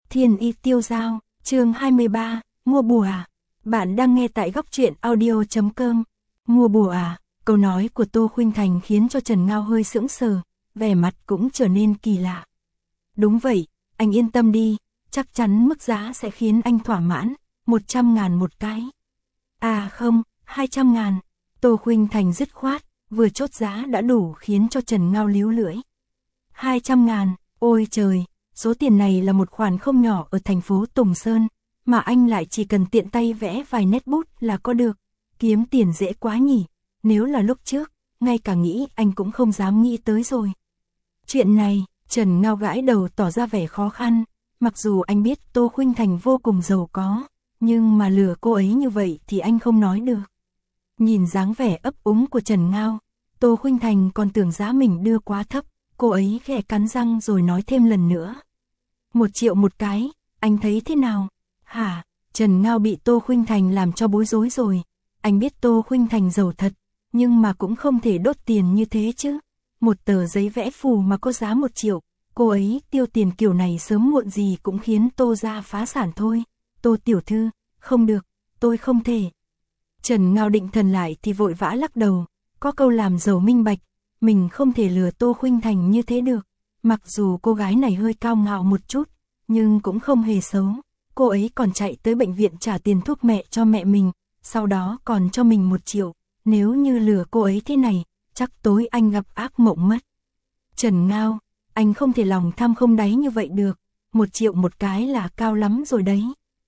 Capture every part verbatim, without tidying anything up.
Thiên Y Tiêu Dao, chương hai mươi ba, mua bùa à? Bạn đang nghe tại góc truyện audio chấm com. Mua bùa à? Câu nói của Tô Khuynh Thành khiến cho Trần Ngao hơi sững sờ, vẻ mặt cũng trở nên kỳ lạ. Đúng vậy, anh yên tâm đi, chắc chắn mức giá sẽ khiến anh thỏa mãn, một trăm ngàn một cái. À không, hai trăm ngàn. Tô Khuynh Thành dứt khoát, vừa chốt giá đã đủ khiến cho Trần Ngao líu lưỡi. hai trăm ngàn, ôi trời, số tiền này là một khoản không nhỏ ở thành phố Tùng Sơn, mà anh lại chỉ cần tiện tay vẽ vài nét bút là có được, kiếm tiền dễ quá nhỉ, nếu là lúc trước, ngay cả nghĩ anh cũng không dám nghĩ tới rồi. Chuyện này, Trần Ngao gãi đầu tỏ ra vẻ khó khăn, mặc dù anh biết Tô Khuynh Thành vô cùng giàu có, nhưng mà lừa cô ấy như vậy thì anh không nói được. Nhìn dáng vẻ ấp úng của Trần Ngao, Tô Khuynh Thành còn tưởng giá mình đưa quá thấp, cô ấy khẽ cắn răng rồi nói thêm lần nữa. Một triệu một cái, anh thấy thế nào? Hả? Trần Ngao bị Tô Khuynh Thành làm cho bối rối rồi. Anh biết Tô Khuynh Thành giàu thật, nhưng mà cũng không thể đốt tiền như thế chứ. Một tờ giấy vẽ phù mà có giá một triệu, cô ấy tiêu tiền kiểu này sớm muộn gì cũng khiến Tô gia phá sản thôi. Tô tiểu thư, không được, tôi không thể. Trần Ngao định thần lại thì vội vã lắc đầu, có câu làm giàu minh bạch, mình không thể lừa Tô Khuynh Thành như thế được. Mặc dù cô gái này hơi cao ngạo một chút, nhưng cũng không hề xấu. Cô ấy còn chạy tới bệnh viện trả tiền thuốc mẹ cho mẹ mình, sau đó còn cho mình một triệu. Nếu như lừa cô ấy thế này, chắc tối anh gặp ác mộng mất. Trần Ngao, anh không thể lòng tham không đáy như vậy được, một triệu một cái là cao lắm rồi đấy.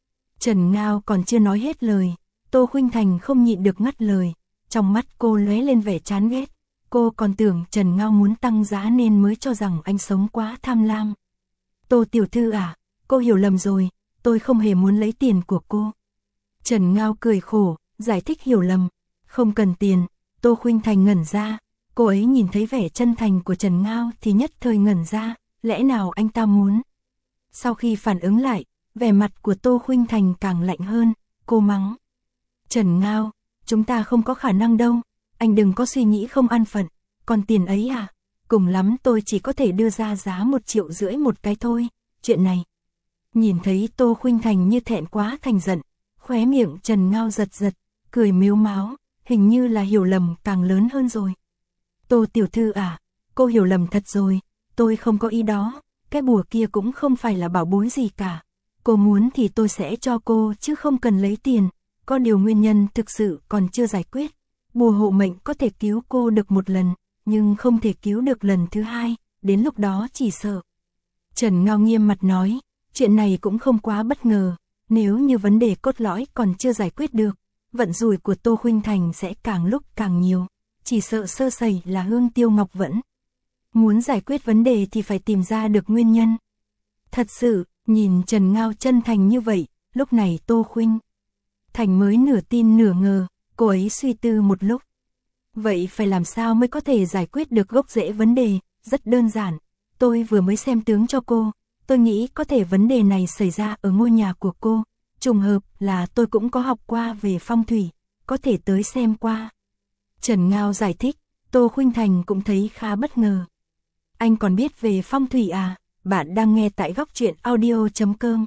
Trần Ngao còn chưa nói hết lời, Tô Khuynh Thành không nhịn được ngắt lời, trong mắt cô lóe lên vẻ chán ghét. Cô còn tưởng Trần Ngao muốn tăng giá nên mới cho rằng anh sống quá tham lam. Tô tiểu thư à, cô hiểu lầm rồi, tôi không hề muốn lấy tiền của cô. Trần Ngao cười khổ, giải thích hiểu lầm, không cần tiền. Tô Khuynh Thành ngẩn ra, cô ấy nhìn thấy vẻ chân thành của Trần Ngao thì nhất thời ngẩn ra, lẽ nào anh ta muốn. Sau khi phản ứng lại, vẻ mặt của Tô Khuynh Thành càng lạnh hơn, cô mắng. Trần Ngao, chúng ta không có khả năng đâu, anh đừng có suy nghĩ không an phận, còn tiền ấy à, cùng lắm tôi chỉ có thể đưa ra giá một triệu rưỡi một cái thôi, chuyện này. Nhìn thấy Tô Khuynh Thành như thẹn quá thành giận, khóe miệng Trần Ngao giật giật, cười mếu máo, hình như là hiểu lầm càng lớn hơn rồi. Tô tiểu thư à, cô hiểu lầm thật rồi, tôi không có ý đó, cái bùa kia cũng không phải là bảo bối gì cả. Cô muốn thì tôi sẽ cho cô chứ không cần lấy tiền, có điều nguyên nhân thực sự còn chưa giải quyết. Bùa hộ mệnh có thể cứu cô được một lần, nhưng không thể cứu được lần thứ hai, đến lúc đó chỉ sợ. Trần Ngao nghiêm mặt nói, chuyện này cũng không quá bất ngờ, nếu như vấn đề cốt lõi còn chưa giải quyết được, vận rủi của Tô Khuynh Thành sẽ càng lúc càng nhiều, chỉ sợ sơ sẩy là Hương Tiêu Ngọc Vẫn. Muốn giải quyết vấn đề thì phải tìm ra được nguyên nhân. Thật sự, nhìn Trần Ngao chân thành như vậy, lúc này Tô Khuynh Thành mới nửa tin nửa ngờ, cô ấy suy tư một lúc. Vậy phải làm sao mới có thể giải quyết được gốc rễ vấn đề? Rất đơn giản, tôi vừa mới xem tướng cho cô, tôi nghĩ có thể vấn đề này xảy ra ở ngôi nhà của cô. Trùng hợp là tôi cũng có học qua về phong thủy, có thể tới xem qua. Trần Ngao giải thích, Tô Khuynh Thành cũng thấy khá bất ngờ. Anh còn biết về phong thủy à? Bạn đang nghe tại góc truyện audio chấm com.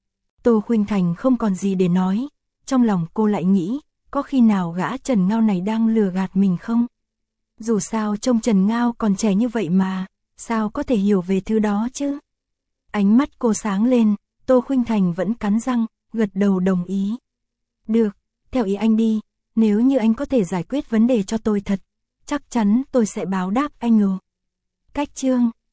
Tô Khuynh Thành không còn gì để nói, trong lòng cô lại nghĩ, có khi nào gã Trần Ngao này đang lừa gạt mình không? Dù sao trông Trần Ngao còn trẻ như vậy mà, sao có thể hiểu về thứ đó chứ? Ánh mắt cô sáng lên, Tô Khuynh Thành vẫn cắn răng, gật đầu đồng ý. Được, theo ý anh đi, nếu như anh có thể giải quyết vấn đề cho tôi thật, chắc chắn tôi sẽ báo đáp anh ngờ. Cách chương